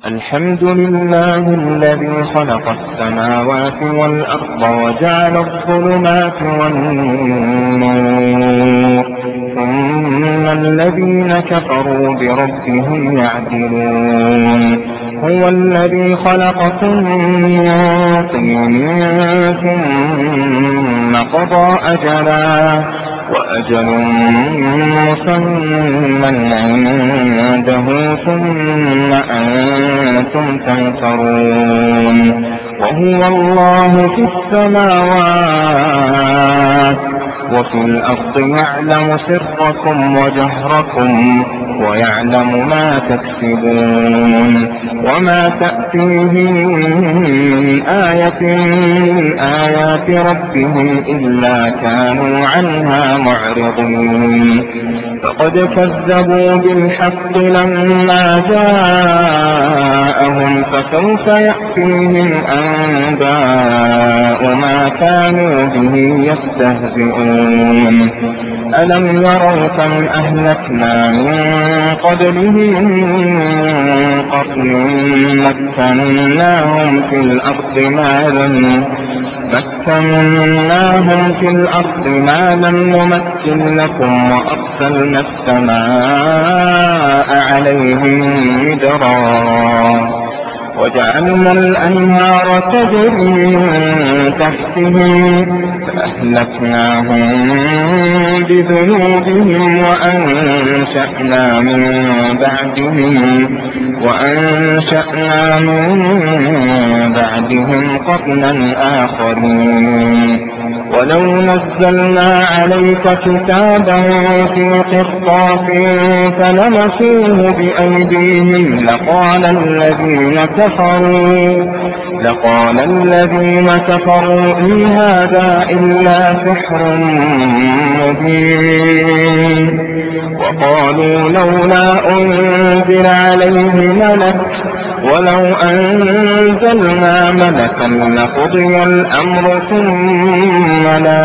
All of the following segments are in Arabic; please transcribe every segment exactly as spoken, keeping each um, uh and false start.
الحمد لله الذي خلق السماوات والأرض وجعل الظلمات والنور ثم الذين كفروا بربهم يعدلون هو الذي خلقكم من طين ثم قضى أجلا وأجل مسمى عنده ثم أنتم تمترون وهو الله في السماوات وفي الأرض يعلم سركم وجهركم ويعلم ما تكسبون وما تأتيهم من آية من آيات ربهم إلا كانوا عنها معرضين فقد كذبوا بالحق لما جاءهم فسوف يأتيهم أنباء ما كانوا به يستهزئون ألم يروا كم أهلكنا من قبلهم من قرن مكناهم في الأرض ما لم مكناهم في الأرض ما لم نمكن لكم وأرسلنا السماء عليهم مدرارا وجعلنا الأنهار تجري من تحتهم فأهلكناهم بذنوبهم وأنشأنا من بعدهم وأنشأنا من بعدهم قرنا آخرين ولو نزلنا عليك كتابا في قرطاس فلمسوه بأيديهم لقال الذين كفروا لقال الذين كفروا إن هذا إلا سحر مبين وقالوا لولا أنزل عليه ملك ولو أنزلنا ملكا لقضي الأمر ثم لا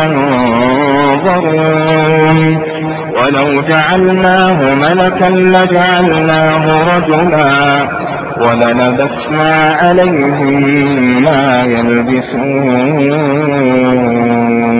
ينظرون ولو جعلناه ملكا لجعلناه رجلا وللبسنا عليهم ما يلبسون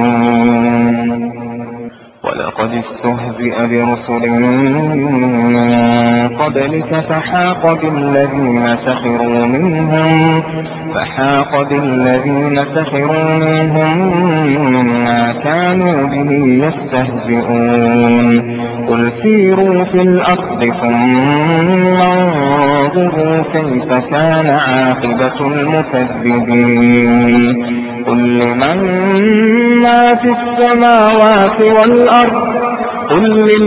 ولقد استهزئ برسل من قبلك فحاق بالذين سخروا منهم فحاق بالذين سخروا منهم ما كانوا به يستهزئون قل سيروا في الأرض ثم انظروا كيف كان عاقبة المكذبين قل لمن ما في السماوات والأرض قل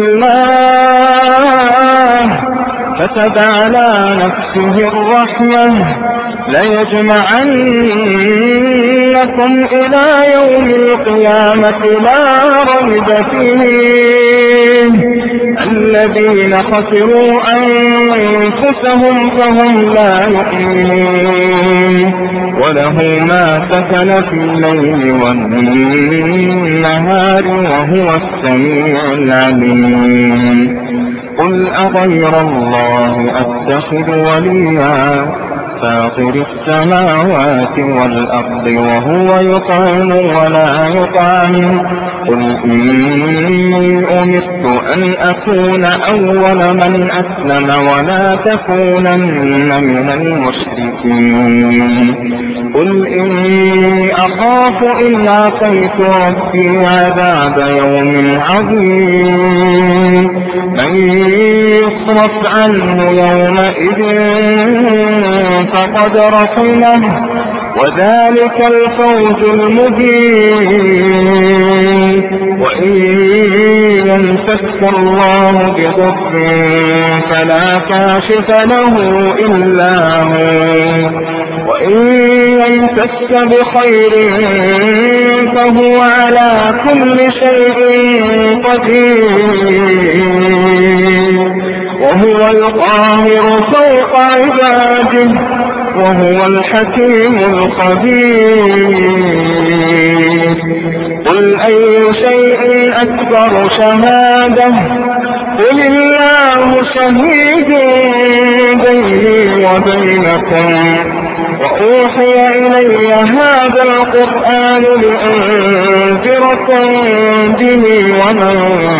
لله كتب على نفسه الرحمة ليجمعنكم إلى يوم القيامة لا ريب فيه الذين خسروا أنفسهم فهم لا يؤمنون وله ما سكن في الليل والنهار وهو السميع العليم قل أغير الله أتخذ وليا فاطر السماوات والأرض وهو يطعم ولا يطعم قل إني أمرت أن أكون أول من أسلم ولا تكونن من المشركين قل إني أخاف إن عصيت ربي عذاب يوم عظيم من يصرف عنه يومئذ فقد رحمه وذلك الفوز المبين وإن يمسك الله بضر فلا كاشف له إلا هو وإن يمسك بخير فهو على كل شيء قدير وهو القاهر فوق عباده وهو الحكيم الخبير قل أي شيء أكبر شهادة قل الله شهيد بيني وبينكم وأوحي إلي هذا القرآن لأنذركم به ومن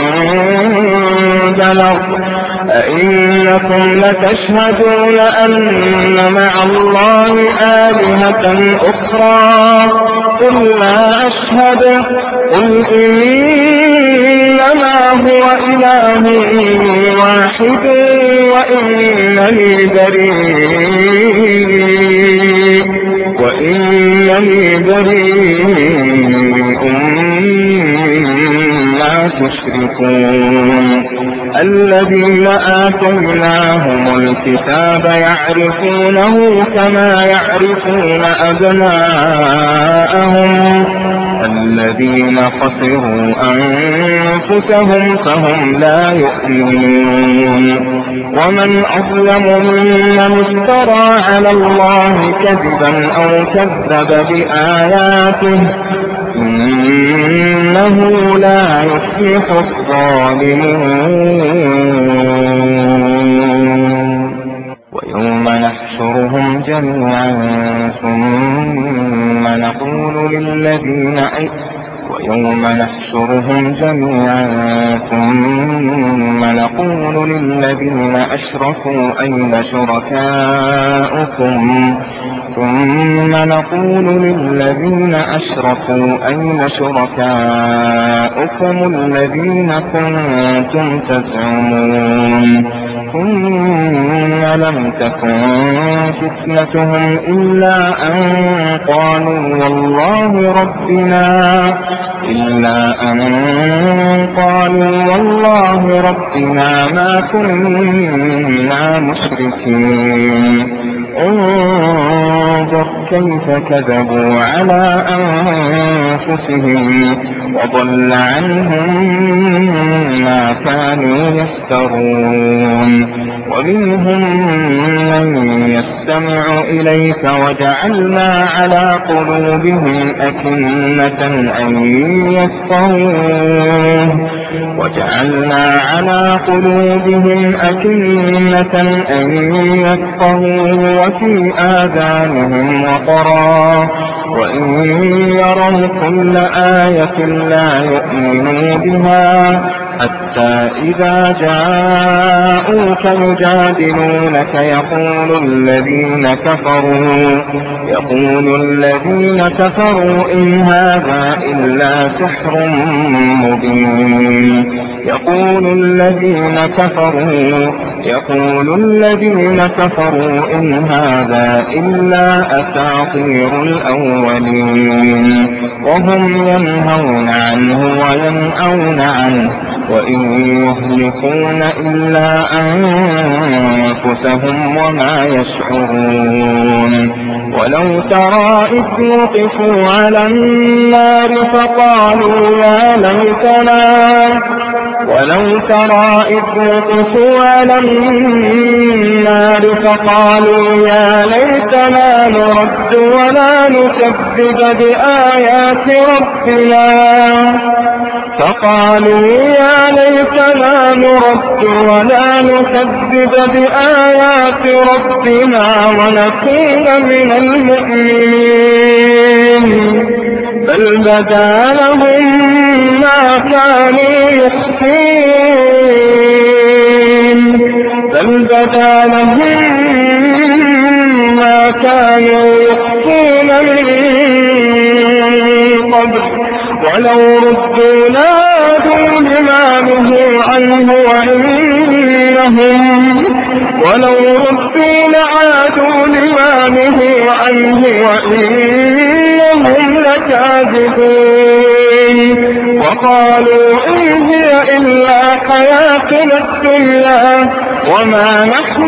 بلغ أئنكم لتشهدون أن مع الله آلهة أخرى قل لا أشهد قل إنما هو إله واحد وإنني بريء وإنني بريء مما تشركون الذين آتيناهم الكتاب يعرفونه كما يعرفون أبناءهم الذين خسروا أنفسهم فهم لا يؤمنون ومن أظلم ممن افترى على الله كذبا أو كذب بآياته إنه لا يفلح الظالمون ويوم نحشرهم جميعا ثم نقول للذين ويوم نحشرهم جميعا ثم نقول للذين أشركوا أين شركاؤكم ثم نقول للذين أشركوا أين شركاؤكم الذين كنتم تزعمون ثم لم تكن فتنتهم إلا أن قالوا والله ربنا إلا أن قالوا والله ربنا ما كنا مشركين انظر كيف كذبوا على أنفسهم وضل عنهم ما كانوا يفترون ومنهم من يستمع إليك وجعلنا على قلوبهم أكنة أن يفقهوه وجعلنا على قلوبهم أكنة أن يفقهوه وفي آذانهم وقرا وإن يروا كل آية لا يؤمنوا بها حتى إذا جاءوك يجادلونك يقول الذين كفروا يقول الذين كفروا إن هذا إلا سحر مبين يقول الذين كفروا يقول الذين كفروا إن هذا إلا أساطير الأولين وهم ينهون عنه وينأون عنه وإن يهلكون إلا أنفسهم وما يشعرون ولو ترى إذ وقفوا على النار فقالوا يا ليتنا ولو ترى إذ وقفوا على النار فقالوا يا ليتنا نرد ولا نكذب بآيات ربنا فقالوا يا ليتنا نرد ولا نكذب بآيات ربنا ونكون من المؤمنين بل بدا لهم ما كانوا يخفون بل بدا لهم ما كانوا يخفون من قبل ولو ردوا لعادوا لما نهوا عنه وإنهم ولو ردوا لعادوا لما نهوا عنه وإنهم لكاذبون وقالوا إن هي إلا حياتنا الدنيا وما نحن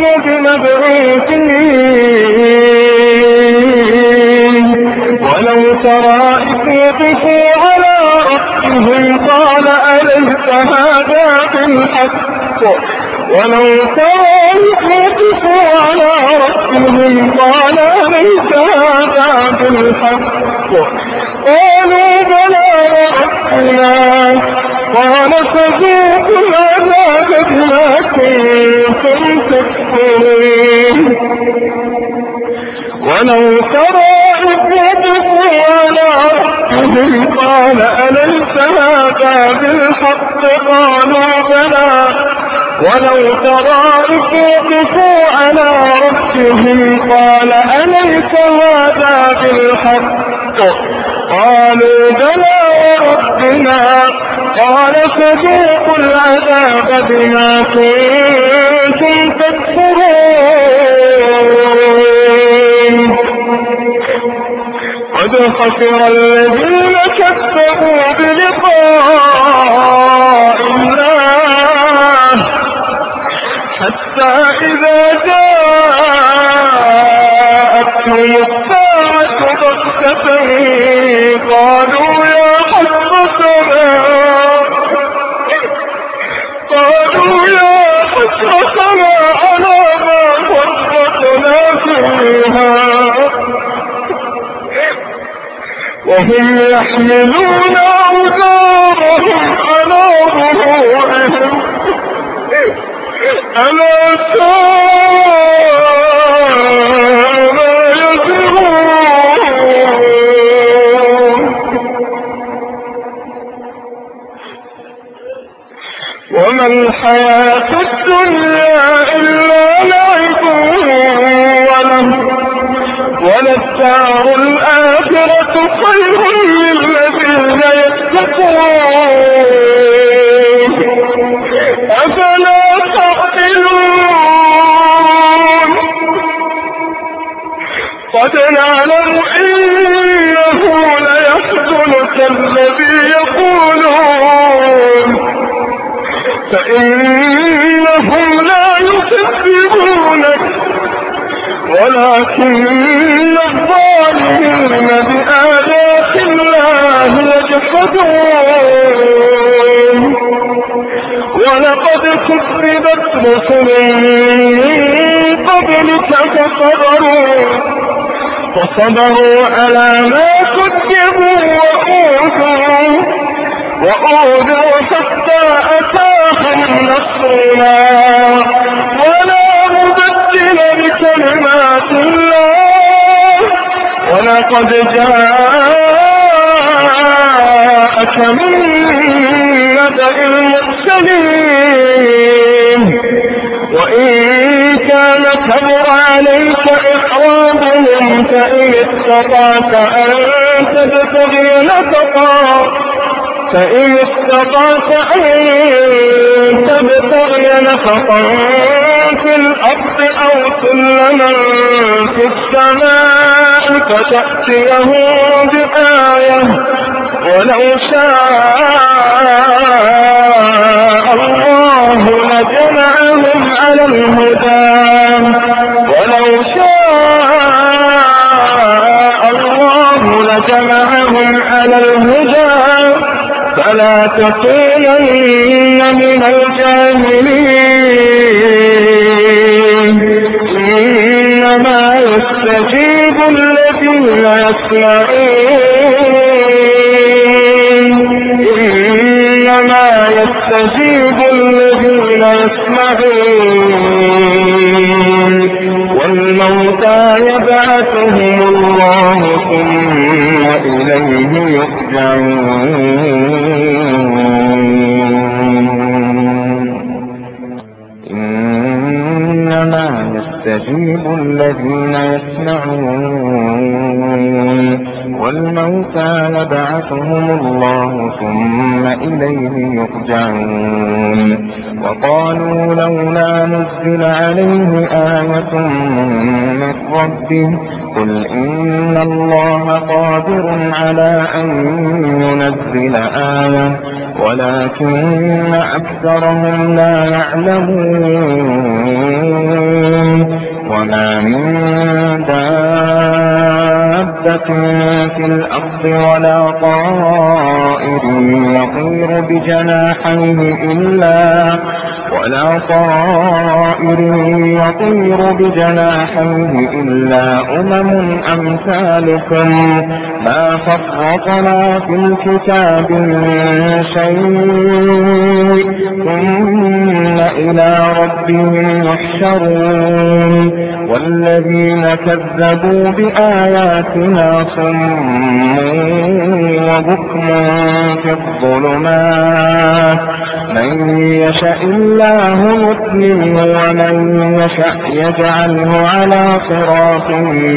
بمبعوثين ولو ترى إذ وقفوا على ربهم قال أليس هذا بالحق ولو ترى إذ وقفوا على ربهم قال أليس هذا بالحق قالوا بلى وربنا قال فذوقوا العذاب بما كنتم تكفرون ولو ترى إذ وقفوا على ربهم قال أليس هذا بالحق قالوا بلى ولو ترى إذ وقفوا على ربهم قال أليس هذا بالحق قالوا بلى وربنا قال فذوقوا العذاب بما كنتم تكفرون قد خسر الذين كذبوا بلقاء الله حتى إذا جاءتهم الساعة بغتة قالوا يا حسرتنا قالوا يا حسرتنا على ما فرطنا فيها وهم يحملون أوزارهم على ظهورهم ألا ساء ما يزرون وما الحياة الدنيا إلا لعب وله وللدار الآخرة خير للذين يتقون أفلا تعقلون قد نعلم إنه ليحزنك الذي يقولون فإنهم لا يكذبونك ولكن الظالمين بآيات الله يجحدون ولقد كذبت رسل من قبلك فصبروا فصبروا على ما كذبوا وأوذوا وأوذوا حتى أتاهم نصرنا ولا مبدل لكلمات الله ولقد جاءك من نبأ المرسلين وإن كان كبر عليك إخراجهم فإن استطعت أن تبتغي نفقا فإن استطعت أن تبتغي نفقا في الأرض أو سلما في السماء فتأتيهم بآية ولو شاء الله لجمعهم على الهدى ولو شاء الله لجمعهم على الهدى فلا تكونن من الجاهلين إنما يستجيب الذين يسمعون إنما يستجيب الذين يسمعون والموتى يبعثهم الله ثم إليه يرجعون إنما يستجيب الذين يسمعون والموتى يبعثهم الله ثم إليه يرجعون وقالوا لولا نزل عليه آية من ربه قل إن الله قادر على أن ينزل آية ولكن أكثرهم لا يعلمون وما من دابة في الأرض ولا طائر يطير بجناحيه إلا ولا طائر يطير بجناحيه إلا أمم أمثالكم ما فرطنا في الكتاب من شيء ثم إلى ربهم يحشرون والذين كذبوا بآياتنا صم وبكم في الظلمات من يشاء الله يضلله ومن يشاء يجعله على صراط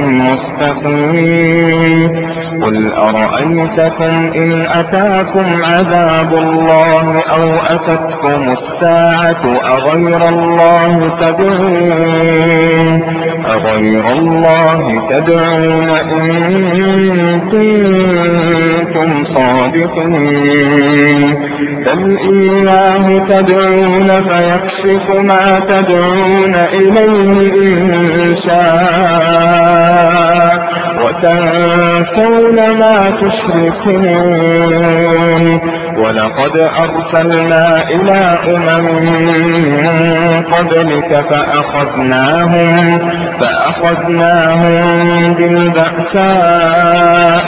مستقيم قل أرأيتكم إن أتاكم عذاب الله أو أتتكم الساعة أغير الله تدعون أغير الله تدعون إن كنتم صادقين بل إياه تدعون فيكشف ما تدعون إليه إن شاء وتنسون ما تشركون ولقد أرسلنا إلى أمم من قبلك فأخذناهم فأخذناهم بالبأساء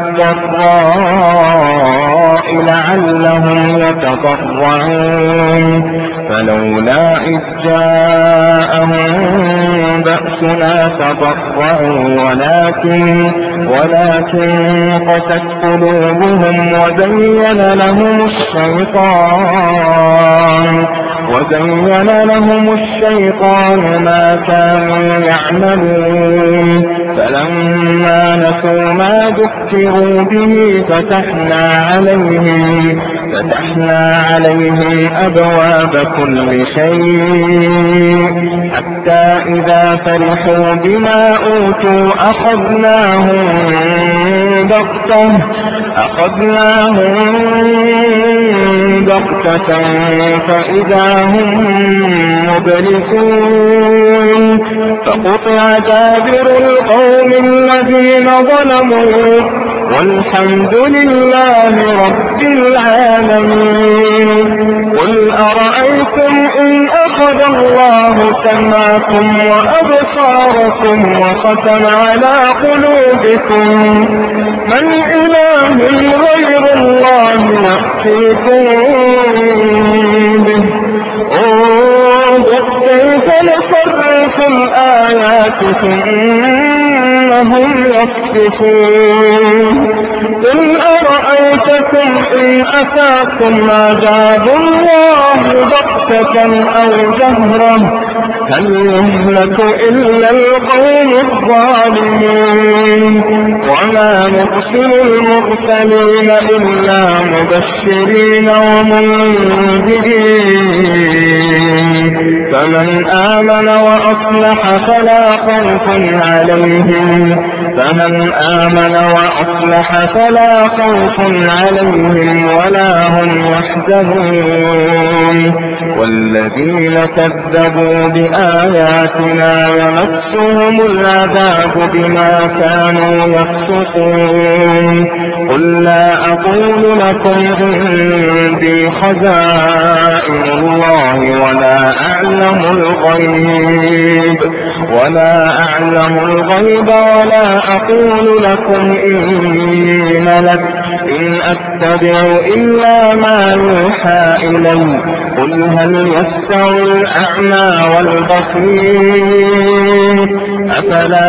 والضراء لعلهم يتضرعون فلولا إذ جاءهم بأسنا تضرعوا ولكن ولكن قست قلوبهم وزين لهم الشيطان وزين لهم الشيطان ما كانوا يعملون فلما نسوا ما ذكروا به فتحنا عليهم فتحنا عليهم أبواب كل شيء حتى إذا فرحوا بما أوتوا أخذناهم بغتة أخذناهم بغتة فإذا هم مبلسون فقطع دابر القوم الذين ظلموا والحمد لله رب العالمين قل أرأيتم إن أخذ الله سمعكم وأبصاركم وختم على قلوبكم من إله غير الله يأتيكم به انظر كيف نصرف الآيات ثم هم يصدفون قل أرأيتكم إن أتاكم عذاب الله بغتة أو جهرة هل يهلك إلا القوم الظالمين وما نرسل المرسلين إلا مبشرين ومنذرين فمن آمن وأصلح فلا خوف عليهم فمن آمن وأصلح فلا خوف عليهم ولا هم يحزنون والذين كذبوا بآياتنا يمسهم العذاب بما كانوا يفسقون قل لا أقول لكم عندي خزائن الله ولا أعلم الغيب ولا أعلم الغيب ولا أقول لكم إني ملك إن أتبع إلا ما يوحى إلي قل هل يستوي الأعمى والبصير أفلا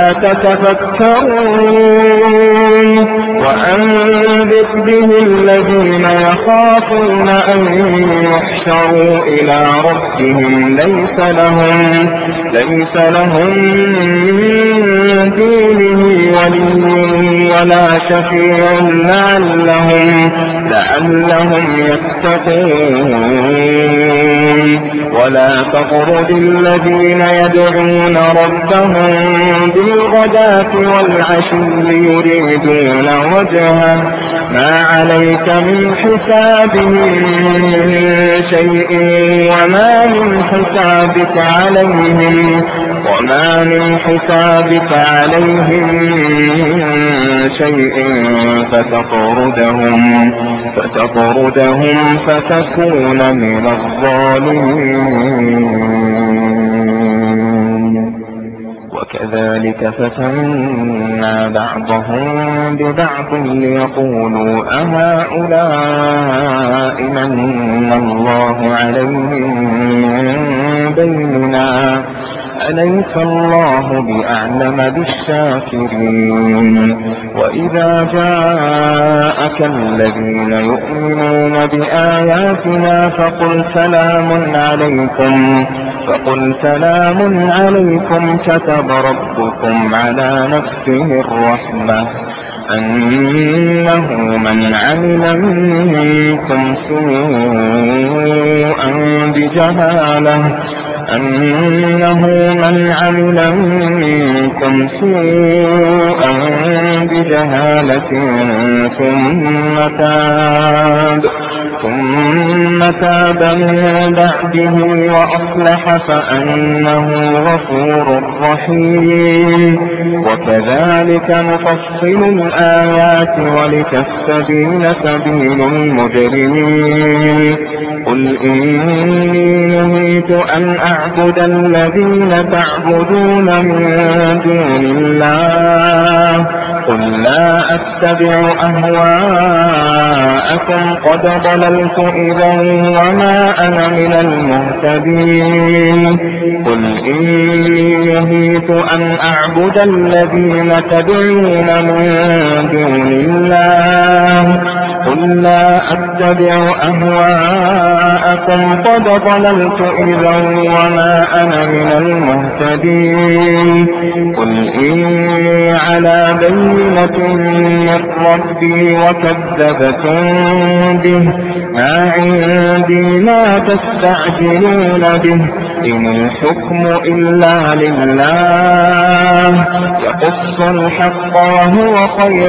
تتفكرون وأنذر به الذين يخافون أن يحشروا إلى ربهم ليس لهم ليس لهم من دونه ولي ولا شفيع لعلهم لعلهم يتقون ولا تطرد الذين يدعون ربهم بالغداة والعشي يريدون وجهه ما عليك من حسابهم من شيء وما من حسابك عليهم وما من حسابك عليهم من شيء فتطردهم فتطردهم فتكون من الظالمين. وكذلك فتنا بعضهم ببعض ليقولوا أهؤلاء من الله عليهم من بيننا أليس الله بأعلم بالشاكرين. وإذا جاءك الذين يؤمنون بآياتنا فقل سلام عليكم فقل سلام عليكم كتب ربكم على نفسه الرحمة أنه من عمل منكم سوءا بجهالة أنه من عمل منكم سوءا بجهالة ثم تاب ثم تاب من بعده وأصلح فأنه غفور رحيم. وكذلك نفصل الآيات ولتستبين سبيل المجرمين. قل إني نهيت أن أعبد الذين تعبدون من دون الله قل لا أتبع أهواءكم قد ضللت إذا وما أنا من المهتدين. قل إني نهيت أن أعبد الذين تدعون من دون الله قل لا أتبع أهواءكم قد ضللت إذا وما أنا من المهتدين. قل إني على بينة من ربي وكذبتم به ما عندي ما تستعجلون به إن الحكم إلا لله يقص الحق وهو خير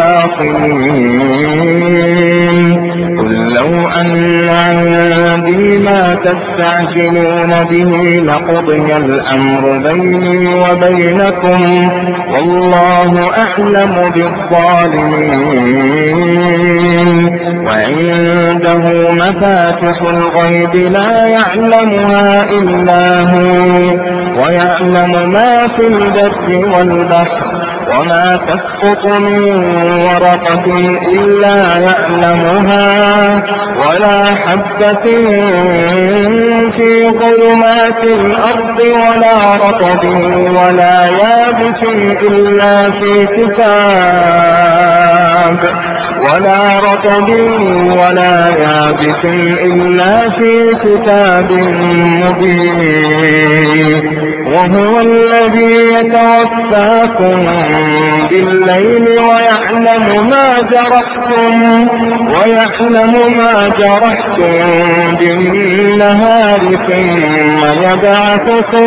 الفاصلين. قل لو أن عندي ما تستعجلون به لقضي الأمر بيني وبينكم والله أعلم بالظالمين. وعنده مفاتح الغيب لا يعلمها إلا هو ويعلم ما في البر والبحر وما تسقط من ورقة إلا يعلمها ولا حبة في ظلمات الأرض ولا رطب ولا يابس إلا في كتاب ولا رطب ولا يابس إلا في كتاب مبين. وهو الذي يتوفاكم بالليل ويعلم ما جرحتم ويعلم ما جرحتم بالنهار ثم يبعثكم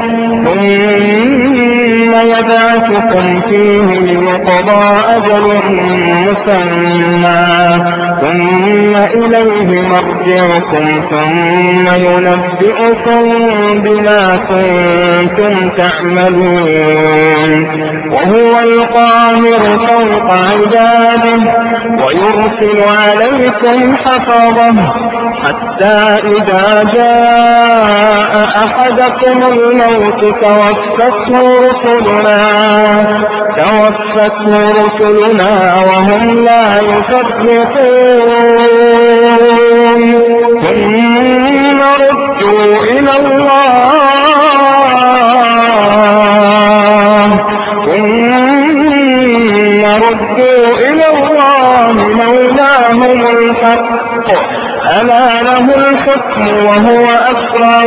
ثم يبعثكم فيه ليقضى أجل مسمى ثم إليه مرجعكم ثم ينبئكم بما كنتم تعملون. وهو القاهر فوق عباده ويرسل عليكم حفظه حتى إذا جاء أحدكم الموت توفته رسلنا توفته رسلنا وهم لا يفرقون ثم ردوا إلى الله ثم ردوا إلى الله مولاهم الحق ألا له الحكم وهو أسرع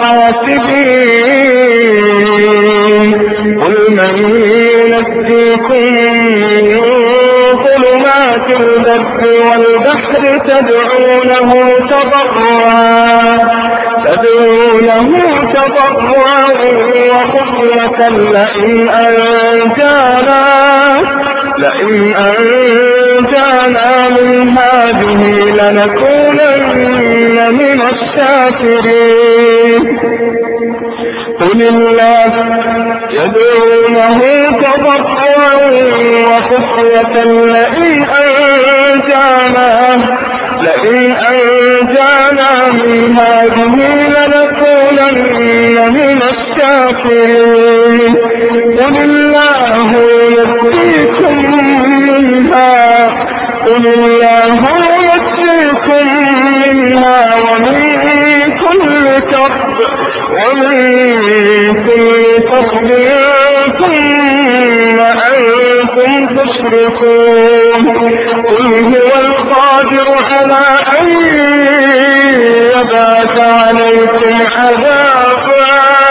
الحاسبين. قل من ينجيكم من ظلمات البر والبحر تدعونه تضرعا تدعونه تضرعا وخفية لئن أنجانا لئن أنجانا من هذه لنكونن من الشاكرين. قل الله يدعونه تضرعا وخفية لئن أنجانا لئن أنجانا من هذه لنكونن من الشاكرين قل الله يأتيكم منها قل الله يأتيكم منها ومن كل كرب ومن كل كرب ثم أنتم تشركون قل هو القادر على أن يبعث عليكم عذابا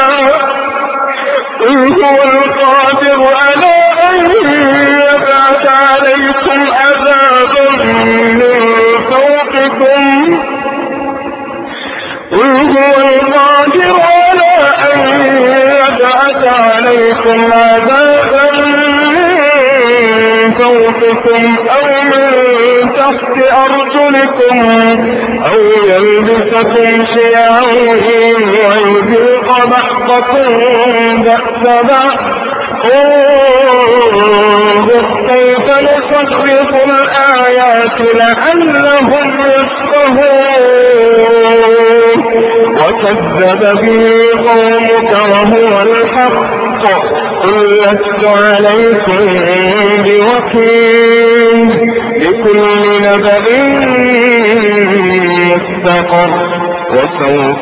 قل هو القادر على أن يبعث عليكم عذابا من فوقكم قل هو القادر على أن يبعث عليكم عذابا من فوقكم أو من تحت أرجلكم أو يلبسكم شيعا ويذيق بعضكم بأس بعض انظر كيف نصرف الآيات لعلهم يفقهون وكذب به قومك وهو الحق قل لست عليكم بوكيل لكل نبأ مستقر وسوف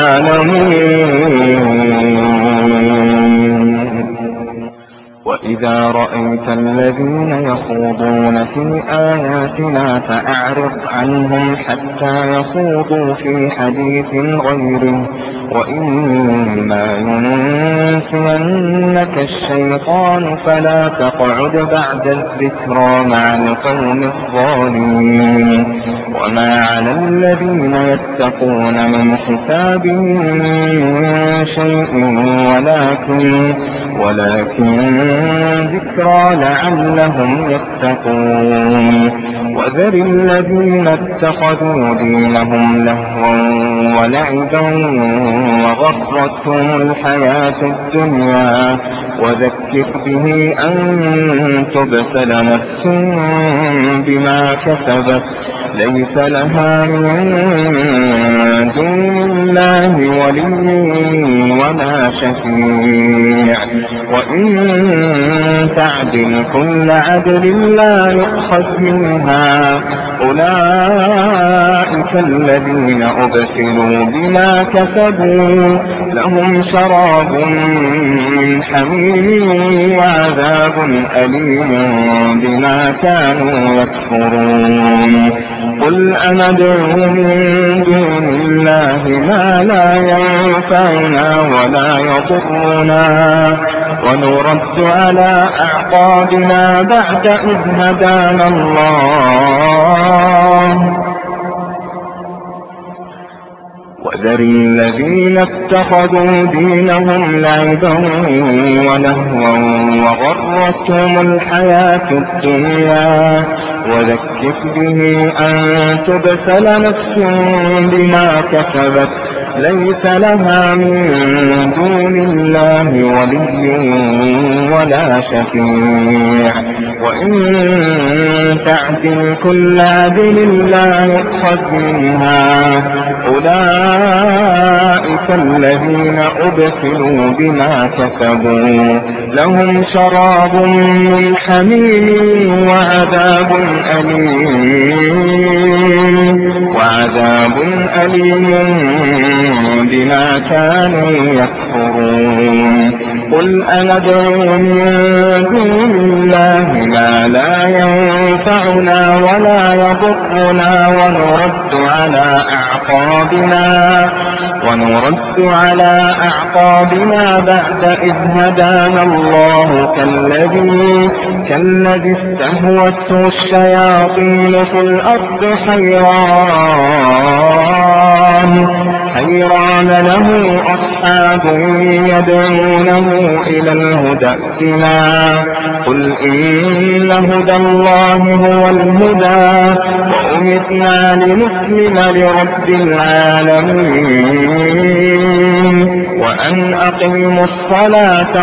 تعلمون وإذا رأيت الذين يخوضون في آياتنا فأعرض عنهم حتى يخوضوا في حديث غيره وإما ينسينك الشيطان فلا تقعد بعد الذكرى مع القوم الظالمين وما على الذين يتقون من حسابهم من شيء ولكن ولكن ذكرى لعلهم يتقون وذر الذين اتخذوا دينهم لهوا ولعبا وغرتهم الحياة الدنيا وذكر به أن تبتل نفس بما كسبت ليس لها من دون الله ولي ولا شفيع وإن تعدل كل عدل لا يؤخذ منها أولئك الذين أبسلوا بما كسبوا لهم شراب من حميم وعذاب أليم بما كانوا يكفرون قل أندعو من دون الله ما لا ينفعنا ولا يضرنا ونرد على أعقابنا بعد إذ هدانا الله وذر الذين اتخذوا دينهم لعبا ولهوا وغرتهم الحياة الدنيا وذكر به أن تبسل نفس بما كسبت ليس لها من دون الله ولي ولا شفيع وإن تعدل كل عدل لا يؤخذ منها أولئك الذين أبسلوا بما كسبوا لهم شراب من حميم وعذاب أليم وعذاب أليم بما كانوا يكفرون قل أندعو من دون الله ما لا ينفعنا ولا يضرنا ونرد على أعقابنا ونرد على أعقابنا بعد إذ هدانا الله كالذي كالذي استهوته الشياطين في الأرض حيران حيران له أصحاب يدعونه إلى الهدى ائتنا قل إن هدى الله هو الهدى وأمرنا لنسلم لرب العالمين وأن أقيموا الصلاة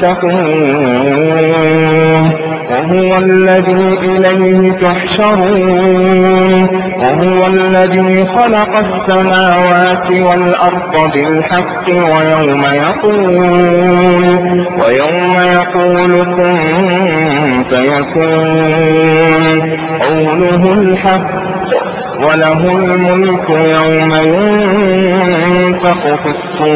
واتقوه وهو الذي إليه تحشرون وهو الذي خلق السماوات والأرض بالحق ويوم يقول ويوم يقول كن فيكون قوله الحق وله الملك يوم ينفخ في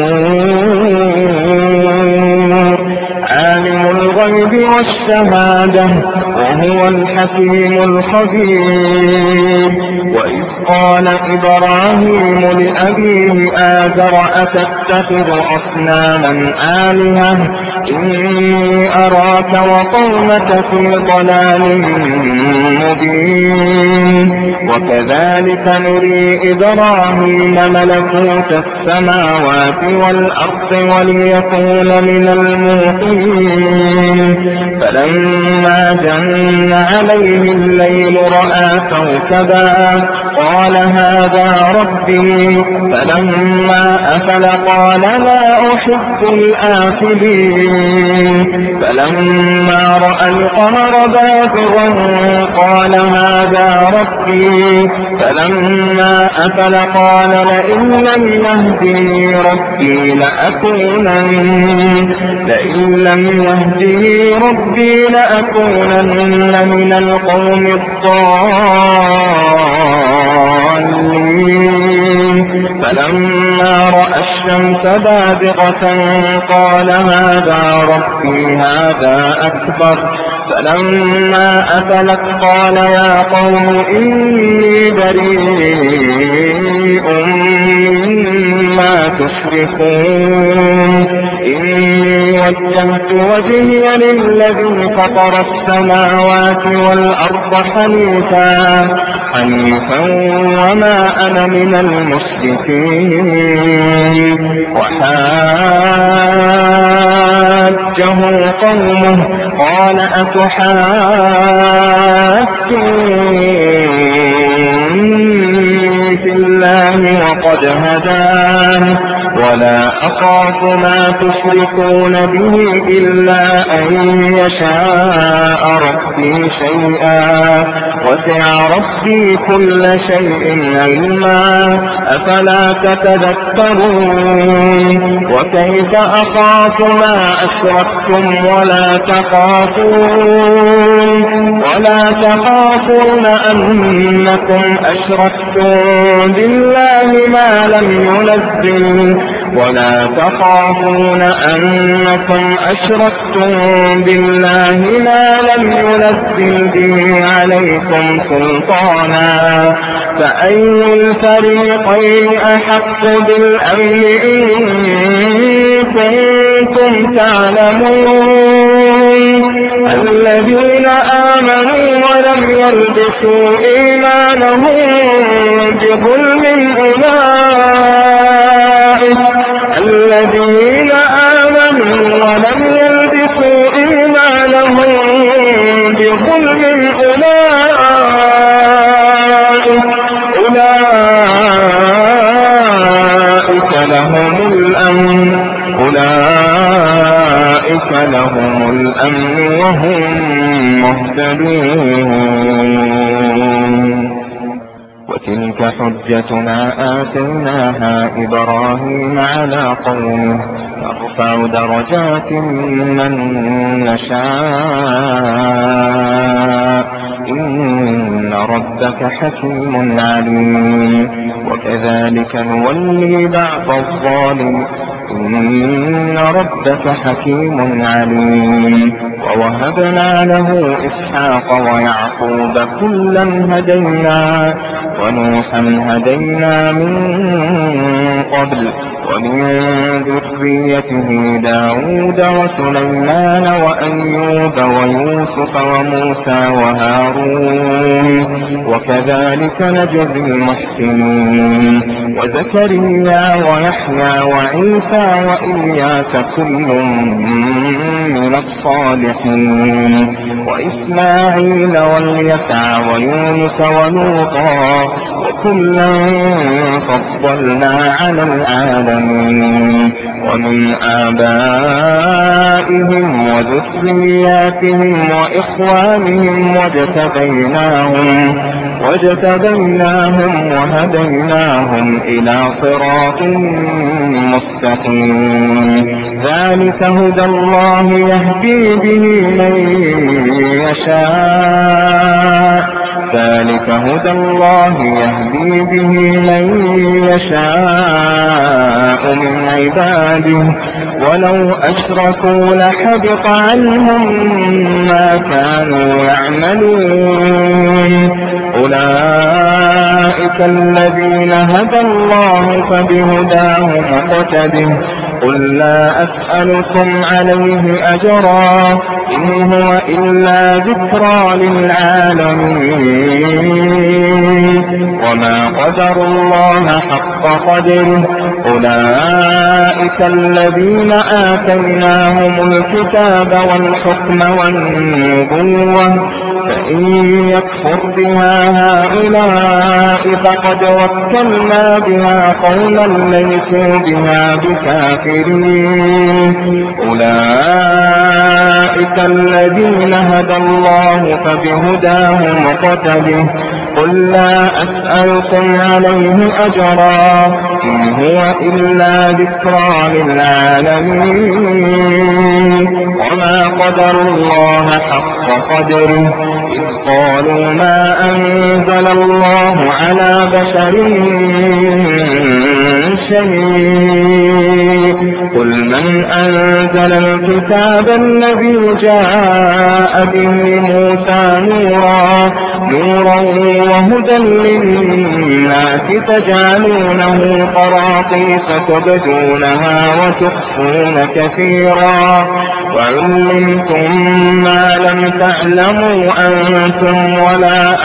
الصور عالم الغيب والشهادة وهو الحكيم الخبير وإذ قال إبراهيم لأبيه آزر أتتخذ أصناما آلهة إني أراك وقومك في ضلال مبين وكذلك نري إبراهيم ملكوت السماوات والأرض وليكون من الموقنين فلما جن عليه الليل رأى كوكبا قال هذا ربي فلما أفل قال لا أحب الآفلين فلما رأى القمر بازغا قال هذا ربي فلما أفل قال لئن لم يهدني ربي لأكونن لئن لم يهدني ربي لأكونن من القوم الضالين فلما رأى الشمس بازغة قال هذا ربي هذا أكبر فلما أفلت قال يا قوم إني بريء مما تشركون إني وجهت وجهي للذي فطر السماوات والأرض حنيفا حنيفا وما أنا من المشركين وحاجه قومه قال أتحاجوني في الله وقد هدان ولا أخاف ما تشركون به إلا أن يشاء ربي شيئا وسع ربي كل شيء علما أفلا تتذكرون وكيف أخاف ما أشركتم ولا تخافون ولا تخافون أنكم أشركتم بالله ما لم ينزل ولا تخافون أنكم أشركتم بالله ما لم ينزل به عليكم سلطانا فأي الفريقين أحق بالأمن إن كنتم تعلمون الذين آمنوا ولم يلبسوا إيمانهم بظلم أولئك الذين آمنوا ولم يلبسوا إيمانهم بظلم أولئك أولئك لهم الأمن أولئك لهم الأمن وهم مهتدون وتلك حجتنا آتيناها إبراهيم على قومه نرفع درجات من نشاء إن ربك حكيم عليم وكذلك نولي بعض الظالمين إن ربك حكيم عليم ووهبنا له إسحاق ويعقوب كلا هدينا ونوحا هدينا من قبل ومن ذريته داود وسليمان وأيوب ويوسف وموسى وهارون وكذلك نجزي المحسنين وزكريا ويحيى وعيسى وإلياس كل من الصالحين وإسماعيل واليسع ويونس ولوطا وكلا فضلنا على العالمين ومن آبائهم وذرياتهم وإخوانهم واجتبيناهم واجتبيناهم وهديناهم إلى صراط مستقيم ذلك هدى الله يهدي به من يشاء ذلك هدى الله يهدي به من يشاء من عباده ولو أشركوا لحبط عنهم ما كانوا يعملون أولئك الذين هدى الله فبهداه مقتده قل لا أسألكم عليه أجرا إن هو إلا ذكرى للعالمين وما قدروا الله حق قدره أولئك الذين آتيناهم الكتاب والحكم والنبوة فإن يكفر بها هؤلاء فقد وكلنا بها قوما ليسوا بها بكافرين أولئك الذين هدى الله فبهداه مقتده قل لا أسألكم عليه أجرا إن هو إلا ذكرى للعالمين وما قدروا الله حق قدره إذ قالوا ما أنزل الله على بشر شيء قل من أنزل الكتاب الذي جاء به موسى نورا نورا وهدى للناس تجعلونه قراطيس تبدونها وتخفون كثيرا وعلمتم ما لم تعلموا أنتم ولا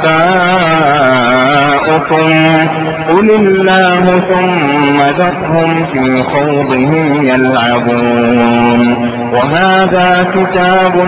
آباؤكم قل الله ثم ذرهم في خوضهم يلعبون وهذا كتاب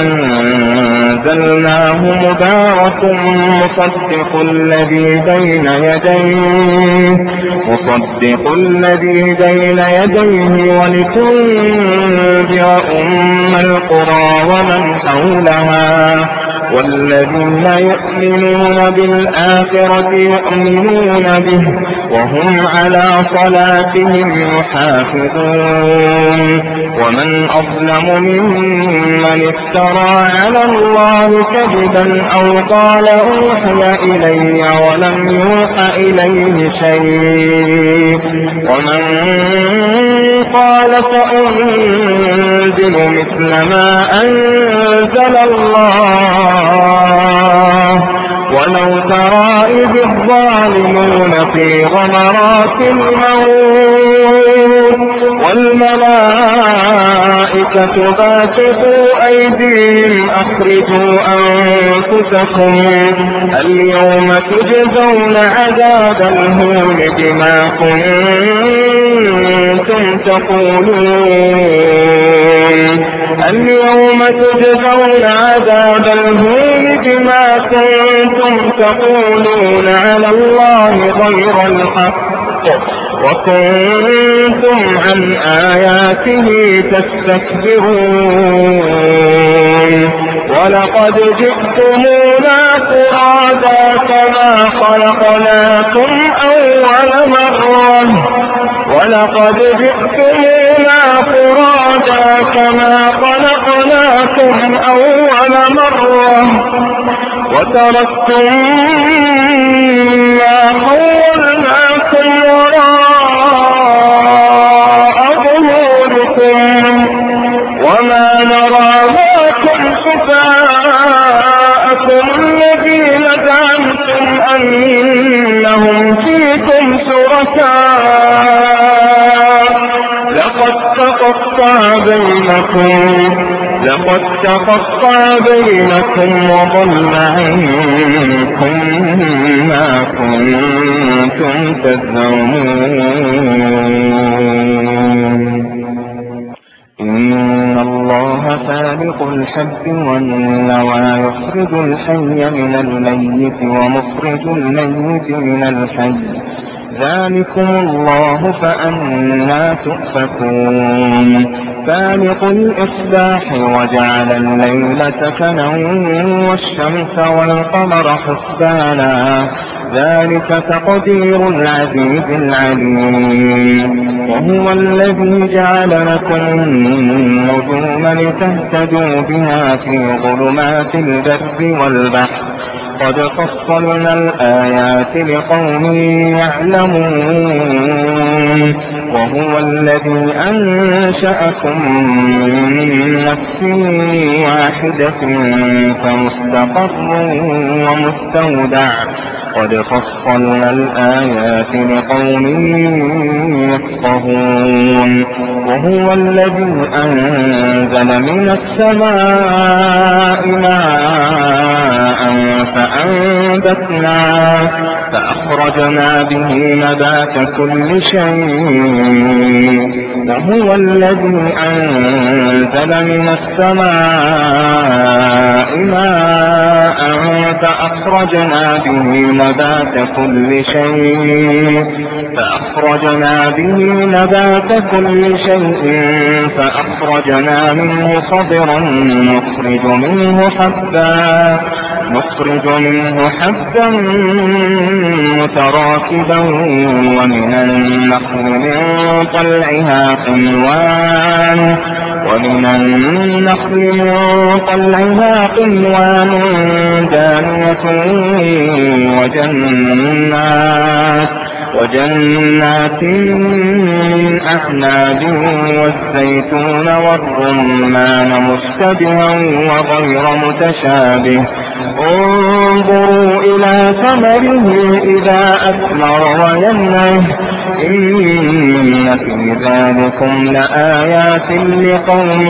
أنزلناه مبارك مصدق الذي بين يديه مصدق الذي بين يديه ولتنذر أم القرى ومن حولها والذين يؤمنون بالآخرة يؤمنون به وهم على صلاتهم يحافظون ومن أظلم ممن افترى على الله كذبا أو قال أوحي إلي ولم يوحى إليه شيء ومن قال سأنزل مثل ما أنزل الله ولو ترى إذ الظالمون في غمرات الموت والملائكة باسطوا أيديهم أخرجوا أنفسكم اليوم تجزون عذاب الهون بما كنتم تقولون اليوم تجزون عذاب الهون بما كنتم تقولون على الله غير الحق وكنتم عن آياته تستكبرون ولقد جئتمونا فرادا كما خلقناكم أول مرة ولقد جئتمونا فرادا كما خلقناكم أول مرة وتركتم ما خولناكم وراء ظهوركم وما نرى معكم شفاءكم الذين زعمتم أنهم فيكم شركاء لقد تقطع بينكم لقد تقطع بينكم وضل عنكم ما كنتم تزعمون. إن الله فالق الحب والنوى يخرج الحي من الميت ومخرج الميت من الحي ذلكم الله فأنى تؤفكون. فالق الإصباح وجعل الليل سكنا والشمس والقمر حسبانا ذلك تقدير العزيز العليم. وهو الذي جعل لكم النجوم لتهتدوا بها في ظلمات البر والبحر قد فصلنا الآيات لقوم يعلمون. وهو الذي أنشأكم من نفس واحدة فمستقر ومستودع قد فصلنا الآيات لقوم يفقهون. وهو الذي أنزل من السماء ماء فأنبتنا فأخرجنا به نبات كل شيء. وهو الذي أنزل من السماء ماء فأخرجنا به نبات كل شيء فأخرجنا به نبات كل شيء فأخرجنا منه خضرا نخرج منه حبا نخرج منه حبا متراكبا ومن النخل من طلعها قنوان ومن النخل من طلعها قنوان دانية وجنات وجنات من أعناب والزيتون والرمان مشتبها وغير متشابه انظروا إلى ثمره إذا أثمر وينعه إن في ذلكم لآيات لقوم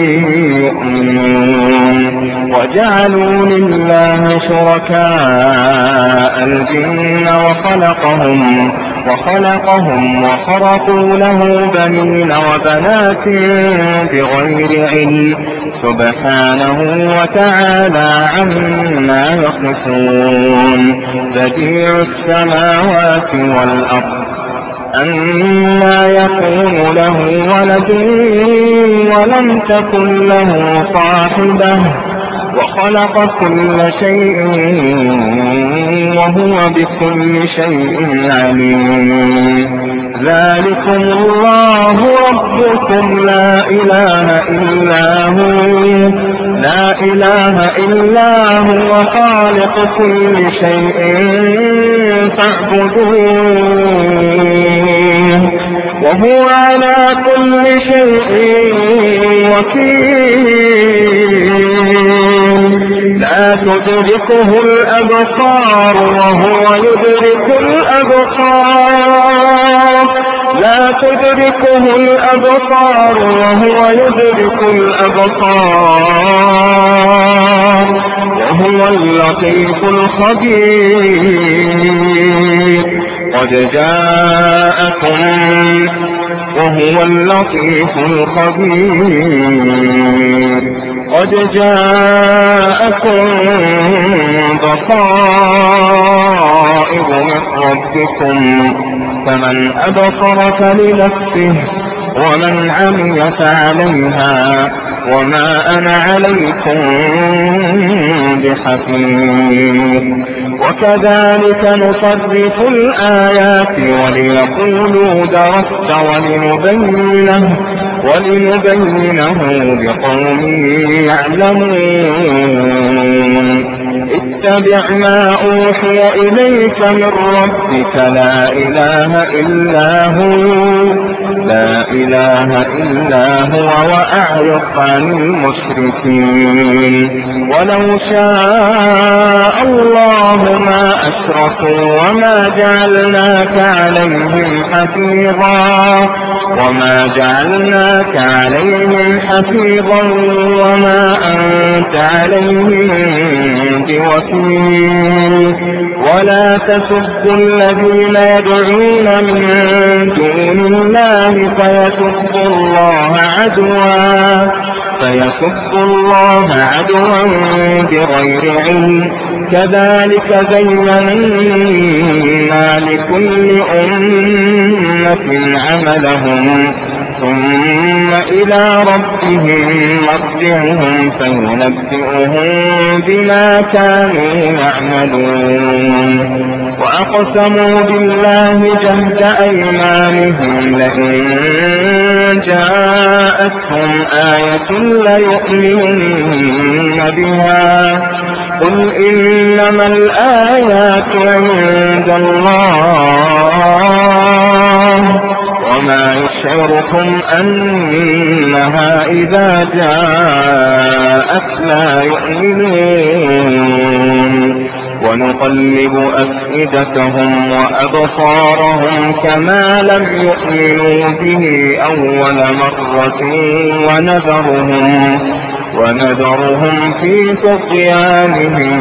يؤمنون. وجعلوا لله شركاء الجن وخلقهم وخلقهم وخرقوا له بنين وبنات بغير علم سبحانه وتعالى عما يصفون. بديع السماوات والأرض أنى يكون له ولد ولم تكن له صاحبة وخلق كل شيء وهو بكل شيء عليم. ذلكم الله ربكم لا إله إلا هو لا إله إلا هو خالق كل شيء فاعبدوه وهو على كل شيء وكيل. لا تدركه الأبصار وهو يدرك الأبصار لا تدركه الأبصار وهو يدرك الأبصار وهو اللطيف الخبير. قد جاءكم وهو اللطيف الخبير قد جاءكم بصائر من ربكم فمن أبصر فلنفسه ومن عمي فعليها وما أنا عليكم بحفيظ. وكذلك نصرف الآيات وليقولوا درست ولنبينه ولنبينه لقوم يعلمون. اتبع ما أوحي إليك من ربك لا إله إلا هو لا إله إلا هو وأعرض عن المشركين ولو شاء الله ما أشركوا وما جعلناك عليهم حفيظا وما جعلناك عليهم حفيظا وما أنت عليهم بوكيل ولا تسبوا الذين يدعون من دون الله فيسبوا الله عدوا فيسبوا الله عدوا بغير علم كذلك زينا لكل أمة عملهم ثم إلى ربهم مرجعهم فينبئهم بما كانوا يعملون وأقسموا بالله جهد أيمانهم لئن جاءتهم آية ليؤمنن بها قل إنما الآيات عند الله وما يشعركم أنها إذا جاءت لا يؤمنون ونقلب أفئدتهم وأبصارهم كما لم يؤمنوا به أول مرة ونذرهم ونذرهم في طغيانهم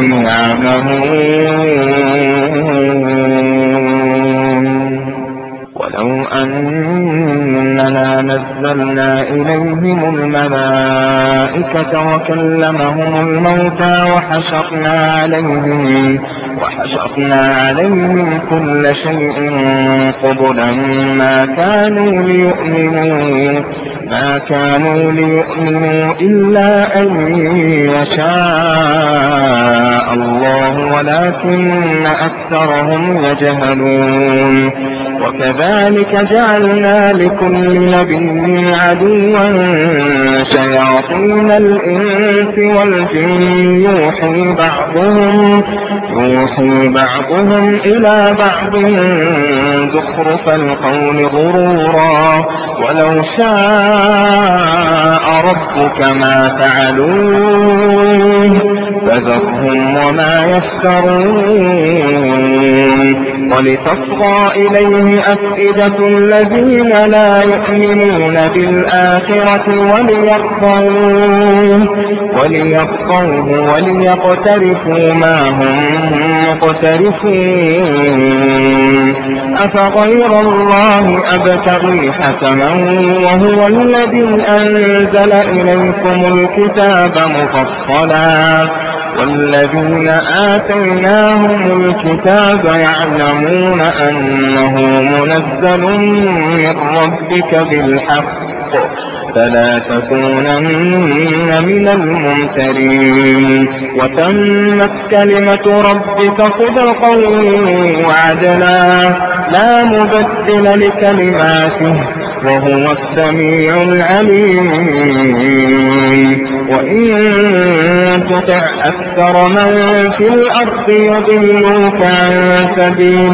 يعمهون ولو أننا نزلنا إليهم الملائكة وكلمهم الموتى وحشرنا عليهم وحشرنا عليهم كل شيء قبلا ما كانوا ليؤمنوا ما كانوا ليؤمنوا إلا أن يشاء الله ولكن أكثرهم يجهلون وكذلك جعلنا لكل نبي عدوا شياطين الإنس والجن يوحي بعضهم يوحي بعضهم إلى بعض زخرف القول غرورا ولو شاء ربك ما فعلوه فذرهم وما يفترون ولتصغى إليه أفئدة الذين لا يؤمنون بالآخرة وليرضوه وليرضوه وليقترفوا ما هم مقترفون أفغير الله أبتغي حكما وهو الذي أنزل إليكم الكتاب مفصلا والذين آتيناهم الكتاب يعلمون أنه منزل من ربك بالحق فلا تكونن من الممترين وتمت كلمة ربك صدقا وعدلا لا مبدل لكلماته وهو السميع العليم وإن تطع أكثر من في الأرض يضلوك عن سبيل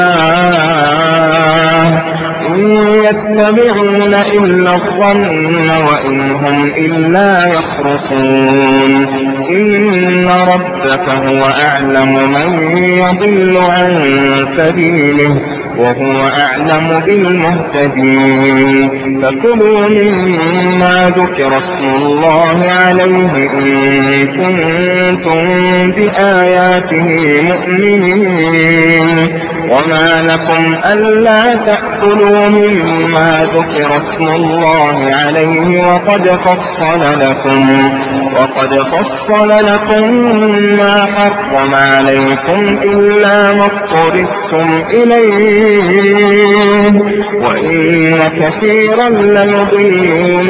الله إن يتبعون إلا الظن وإن هم إلا يخرصون إن ربك هو أعلم من يضل عن سبيله وهو أعلم بالمهتدين فكلوا مما ذكر اسم الله عليه إن كنتم بآياته مؤمنين وما لكم ألا تأكلوا مما ذكر اسم الله عليه وقد فصل لكم وقد فصل لكم ما حرم عليكم إلا ما اضطررتم إليه وإن كثيرا ليضلون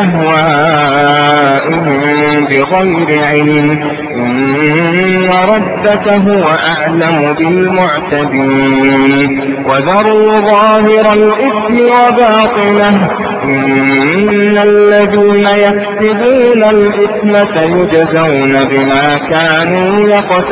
بأهوائهم بغير علم إن ربك هو أعلم بالمعتدين وذروا ظاهر الإثم وباطنه إن الذين يكسبون الإثم سيجزون بما كانوا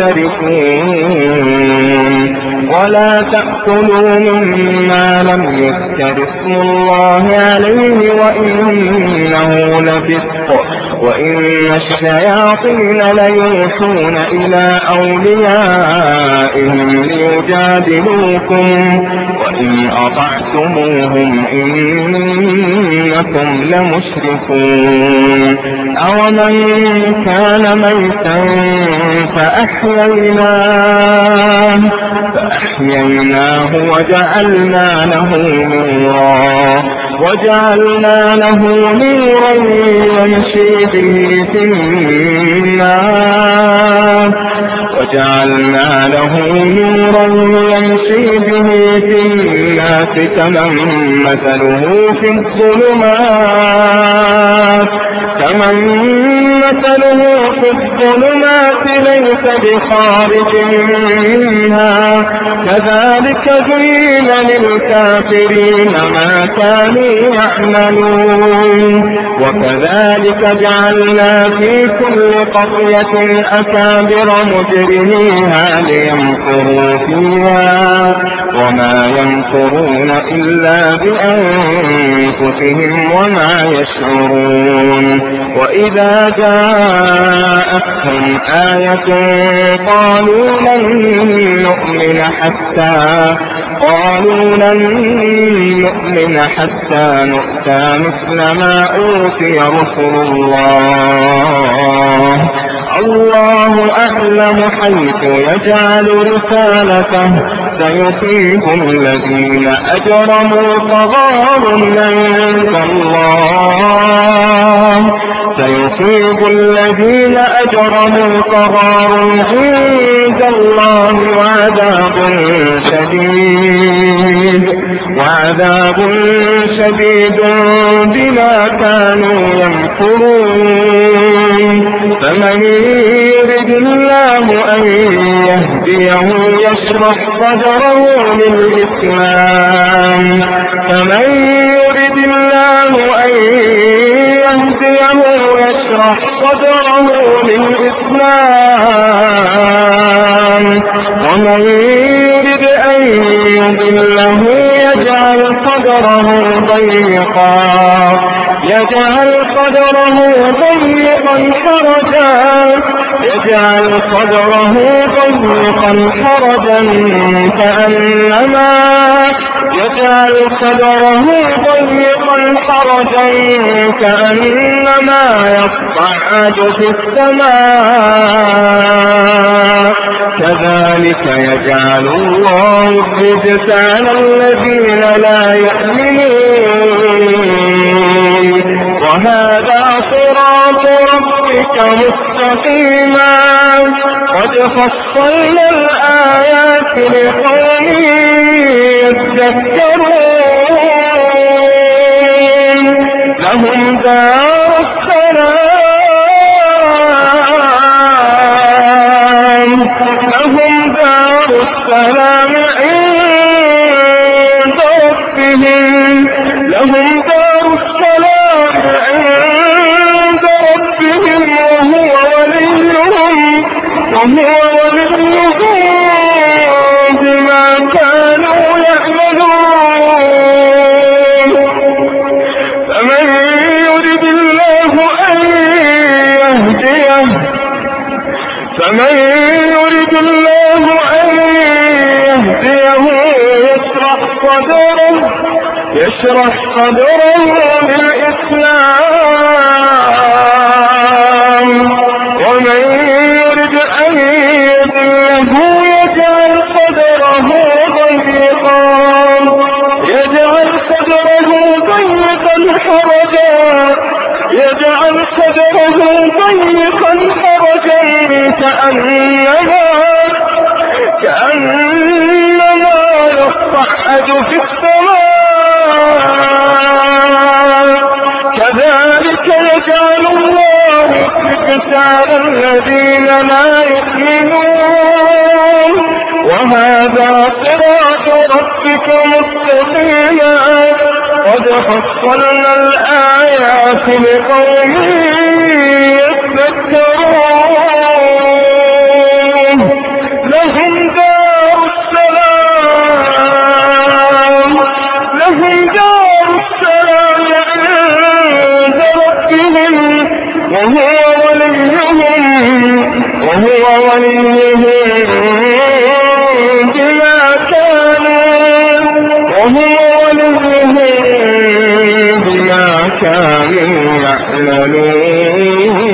يقترفون ولا تأكلوا مما لم يذكر اسم الله عليه وإنه لفسق وإن الشياطين ليوحون إلى أوليائهم ليجادلوكم وإن أطعتموهم إنكم لمشركون أومن كان ميتا فأحييناه فأحييناه وجعلنا له نورا وجعلنا له نورا يمشي به في الناس وجعلنا له نورا يمشي به في الناس كمن مثله في الظلمات كمن مثله في الظلمات ليس بخارج منها كذلك زين للكافرين ما كانوا يعملون وكذلك جعلنا في كل قرية أكابر مجرميها ليمكروا فيها وما يمكرون إلا بأنفسهم وما يشعرون وإذا جاءتهم آية قالوا لن نؤمن حتى قالوا لن نؤمن حتى نؤتى مثل ما أوتي رسل الله الله أعلم حيث يجعل رسالته سيصيب الذين أجرموا صغار عند الله سيصيب الذين أجرموا صغار عند الله وعذاب شديد وعذاب شديد بما كانوا يمكرون فمن يرد الله أن يهديه يشرح صدره للإسلام فمن يرد الله أن يهديه يشرح صدره للإسلام ومن يرد أن يضله يجعل صدره ضيقا يجعل صدره ضيقا حرجا يجعل صدره ضيقا حرجا كأنما يجعل صدره ضيقا حرجا كأنما يصعد في السماء كذلك يجعل الله الرجس على الذين لا يؤمنون وهذا صراط ربك مستقيما قد فصلنا الآيات لقوم يذكرون لهم دار السلام لهم دار السلام عند ربهم لهم دار السلام عند ربهم وهو وليهم وهو وليهم بما كانوا يعملون فمن يرد الله أن يهديه فمن يرد الله أن يهديه يشرح صدره يشرح صدره للإسلام ومن يرد أن يضله يجعل صدره ضيقا يجعل صدره ضيقا حرجا يجعل صدره ضيقا حرجا كأنما كأنما يصعد في السماء كذلك يجعل الله الرجس على الذين لا يؤمنون وهذا صراط صراطك مستقيما قد فصلنا الآيات لقوم يتذكرون لهم دار السلام لهم دار السلام عند ربهم وهو وليهم وهو وليهم بما كانوا وهو وليهم بما كانوا يعملون.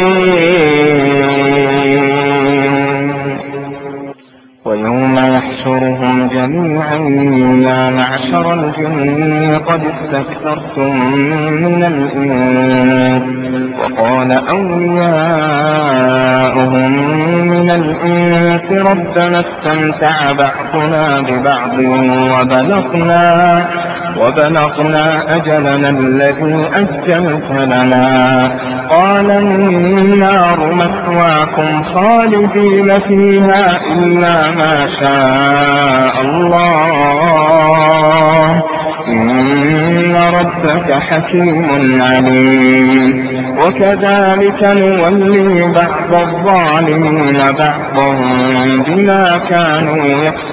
ويوم يحشرهم جميعا يا معشر الجن قد استكثرتم من الإنس وقال أولياؤهم من الإنس ربنا استمتع بعضنا ببعض وبلغنا وبلغنا أجلنا الذي أجلت لنا قال النار مثواكم خالدين فيها إلا ما شاء الله إن ربك حكيم عليم. وكذلك نولي بعض الظالمين بعضا بما كانوا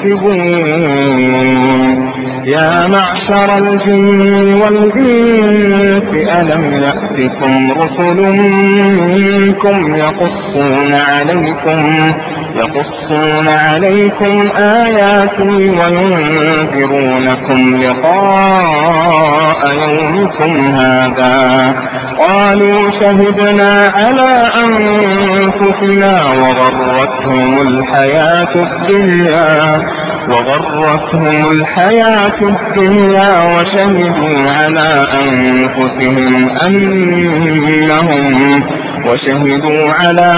يكسبون. يا معشر الجن والإنس ألم يأتكم رسل منكم يقصون عليكم يقصون عليكم آياتي وينذرونكم لقاء يومكم هذا قالوا شهدنا على أنفسنا وغرتهم الحياة الدنيا وغرتهم الحياة الدنيا وشهدوا على أنفسهم أنهم وشهدوا على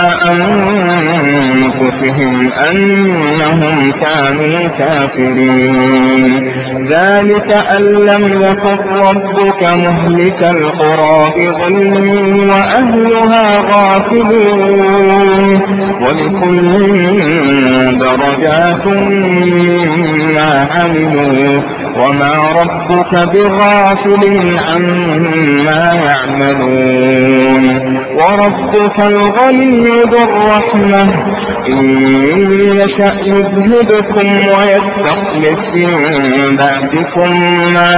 أنفسهم أنهم كانوا كافرين. ذلك أن لم يكن ربك مهلك القرى بظلم وأهلها غافلون ولكل درجات مما عملوا وما ربك بغافل عما يعملون. وربك الغني ذو الرحمة إن يشأ يذهبكم ويستخلف من بعدكم ما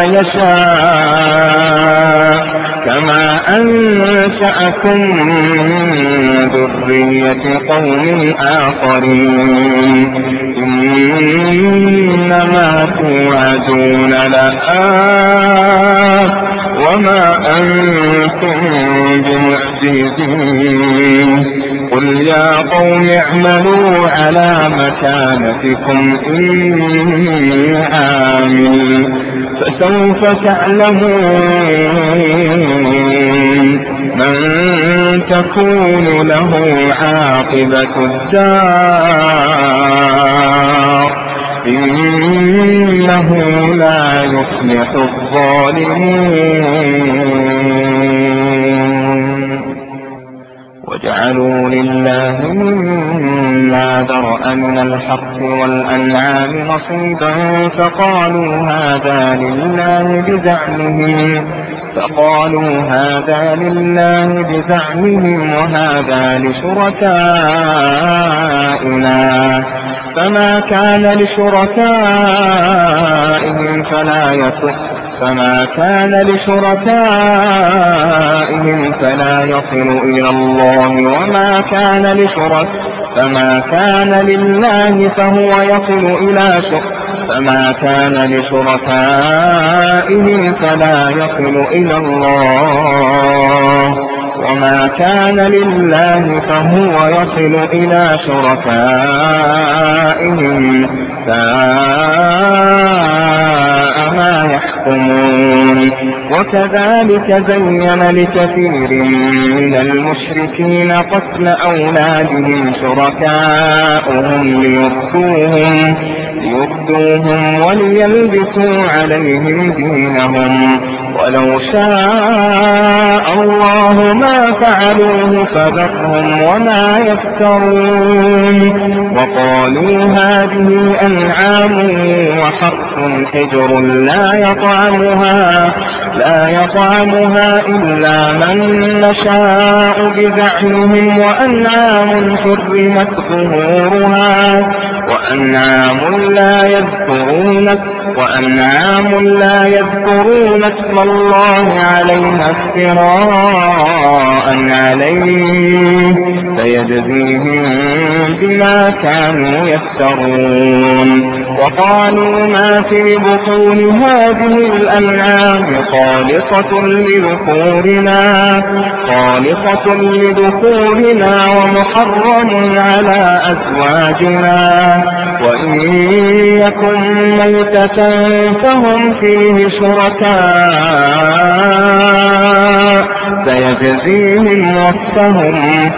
يشاء كما أنشأكم من ذرية قوم آخرين إنما توعدون لآت وما أنتم بمعجزين. قل يا قوم اعملوا على مكانتكم إني عامل فسوف تعلمون من تكون له عاقبة الدار إنه لا يفلح الظالمون. وجعلوا لله مما ذرأ من الحق والأنعام نصيبا فقالوا هذا لله بزعمهم فقالوا هذا لله بزعمهم وهذا لشركائنا فما كان لشركائهم فلا يصح فما كان لشركائهم فلا يصل إلى الله وما كان لشرك فما كان لله فهو يصل إلى شرك فما كان لشركائهم فلا يصل إلى الله وما كان لله فهو يصل إلى شركائهم ساء ما يحكمون. وكذلك زين لكثير من المشركين قتل أولادهم شركاؤهم ليردوهم ليردوهم وليلبسوا عليهم دينهم ولو شاء الله ما فعلوه فذرهم وما يفترون وقالوا هذه أنعام وحرث حجر لا يطعمها لا يطعمها إلا من نشاء بزعمهم وأنعام حرمت ظهورها وأنعام لا يذكرون وأنعام لا يذكرون اسم الله عليها افتراء عليه فيجزيهم بما كانوا يفترون وقالوا ما في بطون هذه الأنعام خالصة لذكورنا خالصة لذكورنا ومحرم على أزواجنا وإن يكن ميتة فهم فيه شركاء سيجزيهم وصفهم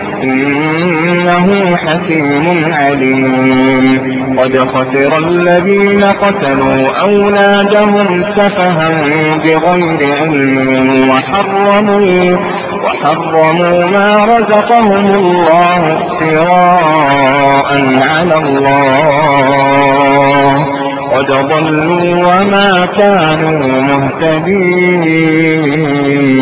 إنه حكيم عليم قد خسر الذين قتلوا أولادهم سفها بغير علم وحرموا وحرموا ما رزقهم الله افتراء على الله قد ضلوا وما كانوا مهتدين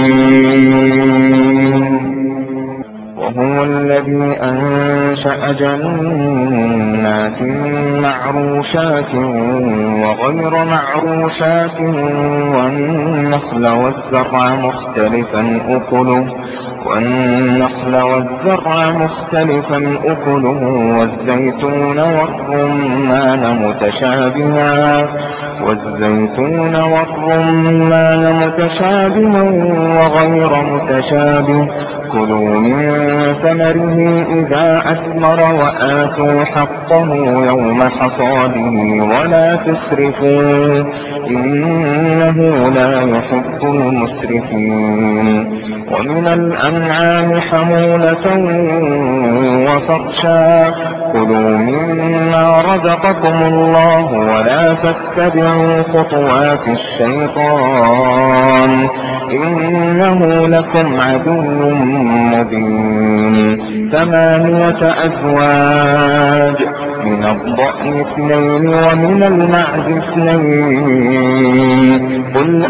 وهو الذي أنشأ جنات معروشات وغير معروشات والنخل والزرع مختلفا أكله والنخل والزرع مختلفا أكله والزيتون والرمان متشابها والزيتون والرمان متشابها وغير متشابه كلوا من ثمره إذا أثمر وآتوا حقه يوم حصاده ولا تسرفوا إنه لا يحب المسرفين ومن الأنعام حمولة وفرشا كلوا مما رزقكم الله ولا تتبعوا خطوات الشيطان إنه لكم عدو مبين ثمانية أزواج من الضأن اثنين ومن المعز اثنين قل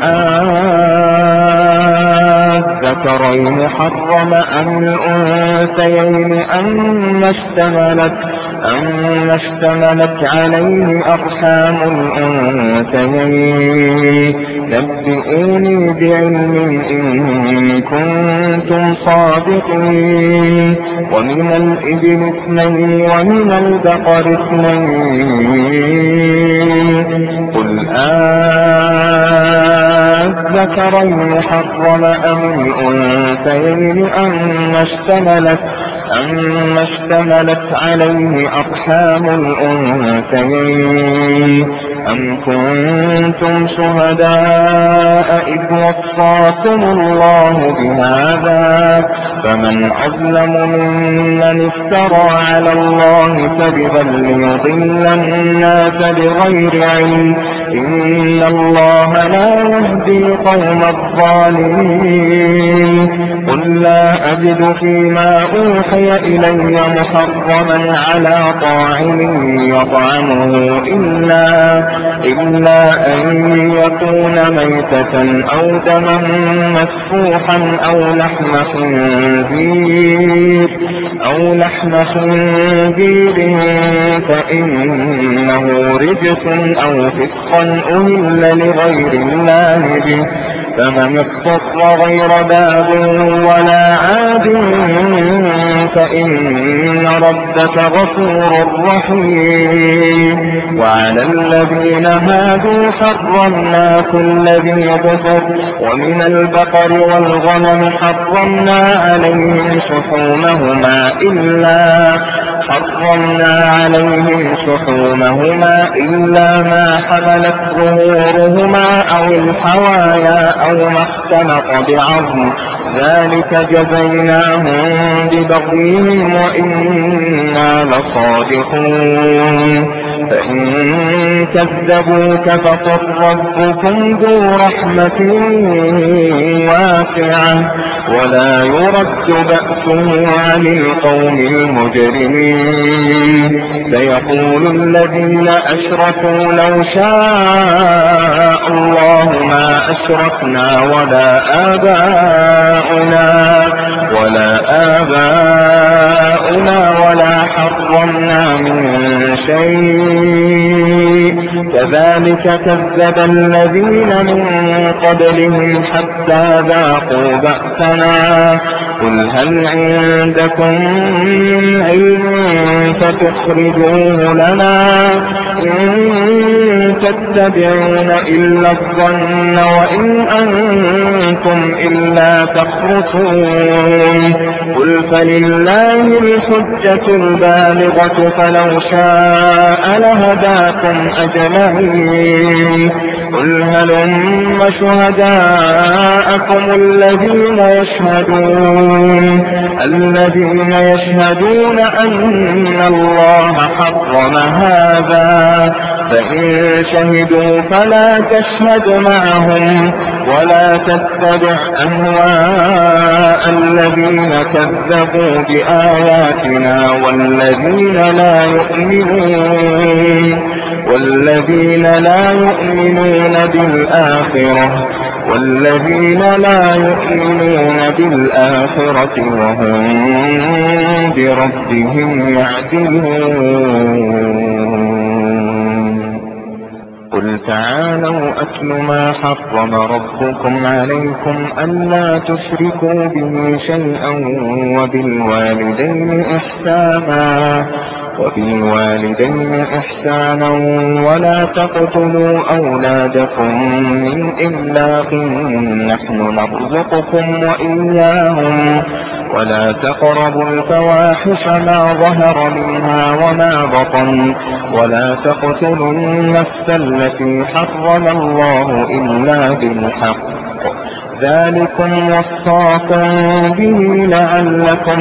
الذكرين حرم أم الأنثيين أم اشتملت أم اشتملت عليه أرحام الأنثيين نبئوني بعلم إن كنتم صادقين ومن الإبل اثنين ومن البقر اثنين قل الذكرين حرم أم الأنثيين أم اشتملت أم اشتملت عليه أرحام الأنثيين أم كنتم شهداء إذ وصاكم الله بهذا فمن أظلم ممن افترى على الله كذبا ليضل الناس بغير علم إن الله لا يهدي القوم الظالمين قل لا أجد فيما أوحي إلي محرما على طاعم يطعمه إلا إلا أن يكون ميتة أو دما مسفوحا أو لحم خنزير أو لحم خنزير فإنه رجس أو فسقا أهل لغير الله به فمن اضطر غير باب ولا عاد فإن ربك غفور رحيم وعلى الذين هادوا حرمنا كل ذي ظفر ومن البقر والغنم حرمنا عليهم شحومهما إلا حرمنا عليهم شحومهما إلا ما حملت ظهورهما أو الحوايا أو ما اختلط بعظم ذلك جزيناهم ببغيهم وإنا لصادقون فإن كذبوك فقل ربكم ذو رحمة واسعة ولا يرد بأسه عن القوم المجرمين. سيقول الذين أشركوا لو شاء الله ما أشركنا ولا آباؤنا ولا آباؤنا ولا حرمنا من شيء كذلك كذب الذين من قبلهم حتى ذاقوا بأسنا قل هل عندكم من علم فتخرجوه لنا إن تتبعون إلا الظن وإن أنتم إلا تخرصون قل فلله الحجة البالغة فلو شاء لهداكم أجمعين قل هلم شهداءكم الذين يشهدون الذين يشهدون أن الله حرم هذا فإن شهدوا فلا تشهد معهم ولا تتبع أهواء الذين كذبوا بآياتنا والذين لا يؤمنون والذين لا يؤمنون بالآخرة والذين لا يؤمنون بالآخرة وهم بربهم يعدلون قل تعالوا أتل ما حرم ربكم عليكم ألا تشركوا به شيئا وبالوالدين إحسانا وبالوالدين إحسانا ولا تقتلوا أولادكم من إملاق نحن نرزقكم وإياهم ولا تقربوا الفواحش ما ظهر منها وما بطن ولا تقتلوا النفس التي حرم الله إلا بالحق ذلكم وصاكم به لعلكم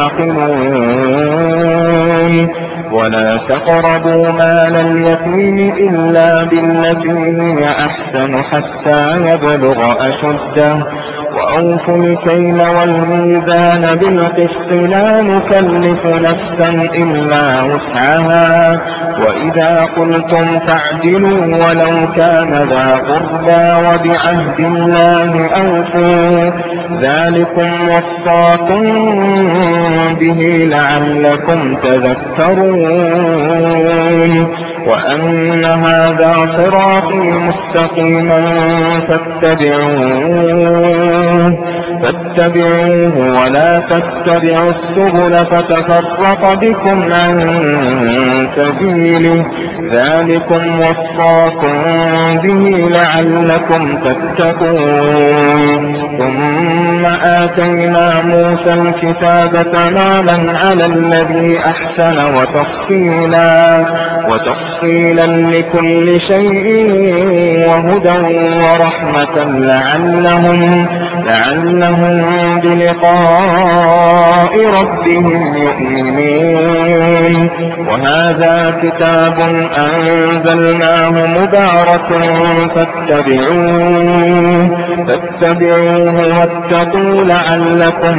تعقلون ولا تقربوا مال اليتيم إلا بالتي هي أحسن حتى يبلغ أشده وأوفوا الكيل والميزان بالقسط لا نكلف نفسا إلا وسعها وإذا قلتم فاعدلوا ولو كان ذا قربى وبعهد الله أوفوا ذلكم وصاكم به لعلكم تذكرون وأن هذا صراطي مستقيما فاتبعوه فاتبعوه ولا تتبعوا السبل فتفرق بكم عن سبيله ذلكم وصاكم به لعلكم تتقون ثم آتينا موسى الكتاب تماما على الذي أحسن وتفصيلا وتفصيلا لكل شيء وهدى ورحمة لعلهم لعلهم بلقاء ربهم يؤمنون وهذا كتاب أنزلناه مبارك فاتبعوه فاتبعوه واتقوا لعلكم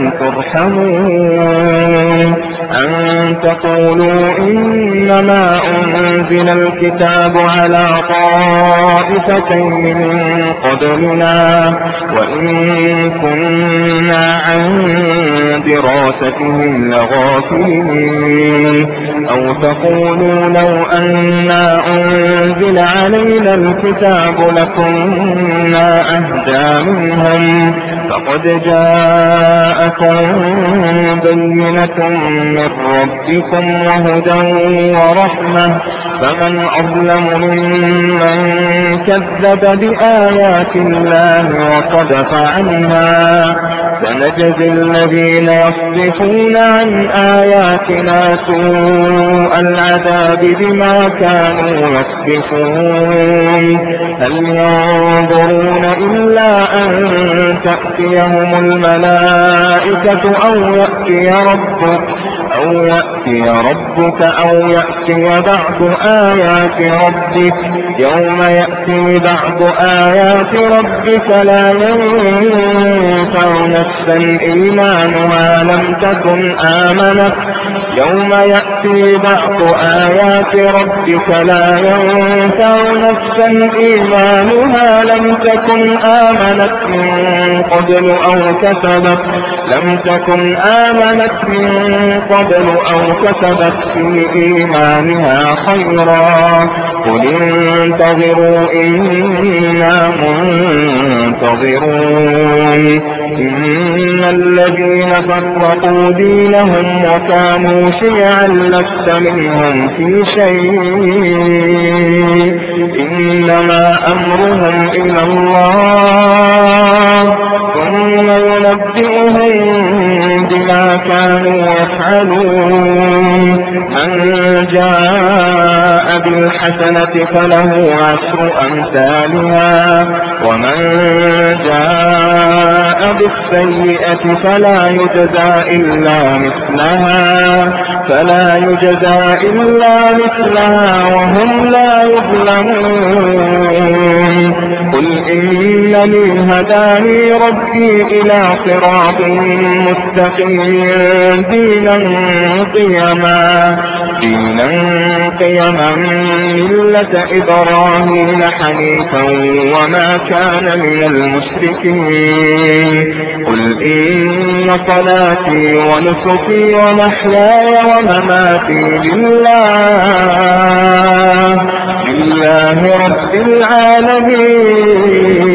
ترحمون أن تقولوا إنما أنزل الكتاب على طائفتين من قبلنا وإن كنا عن دراستهم لغافلين أو تقولوا لو أنا أنزل علينا الكتاب لكنا أهدى منهم فقد جاءكم بينة من ربكم وهدى ورحمة فمن أظلم ممن كذب بآيات الله وصدف عنها سنجزي الذين يصدفون عن آياتنا سوء العذاب بما كانوا يصدفون هل ينظرون إلا أن تأتيهم الملائكة أو يأتي ربك أو يأتي ربك أو يأتي بعض آيات ربك يوم يأتي بعض آيات ربك لا ينفع نفسا إيمانها لم تكن آمنت يوم يأتي بعض آيات ربك لا ينفع نفسا إيمانها لم تكن آمنت من قبل أو كسبت لم تكن آمنت من قبل أو كسبت في إيمانها خيرا قل انتظروا إنا منتظرون إن الذين فرقوا دينهم وكانوا شيعا لست منهم في شيء إنما أمرهم إلى الله ثم ينبئهم بما كانوا يفعلون من جاء بالحسنة فله عشر أمثالها ومن جاء بالسيئة فلا يجزى إلا مثلها فلا يجزى إلا مثلها وهم لا يظلمون قل إنني هداني ربي إلى صراط مستقيم دينا قيما دينا قيما ملة إبراهيم حنيفا وما كان من المشركين قل إن صلاتي ونسكي ومحياي ومماتي لله لله رب العالمين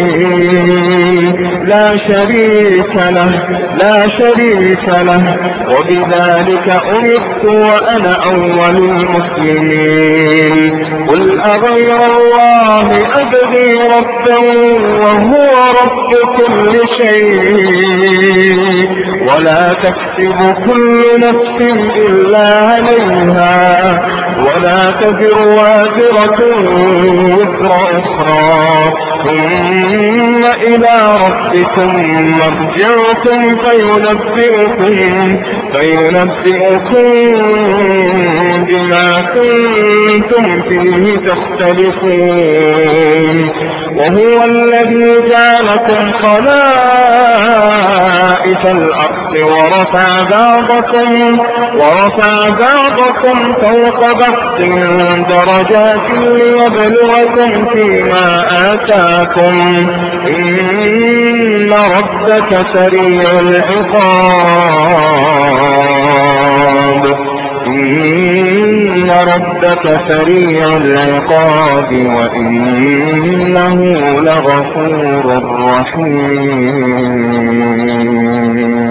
لا شريك له لا شريك له وبذلك أمرت وأنا أول المسلمين قل أغير الله أبغي ربا وهو رب كل شيء ولا تكسب كل نفس إلا عليها ولا تزر وازرة وزر أخرى ثم إلى ربكم مرجعكم فينبئكم فينبئكم بما كنتم فيه تختلفون وهو الذي جعلكم خلائف الأرض ورفع بعضكم ورفع بعضكم فوق بعض درجات ليبلغكم فيما آتاكم إن ربك سريع العقاب إن ربك سريع العقاب وإنه لغفور رحيم.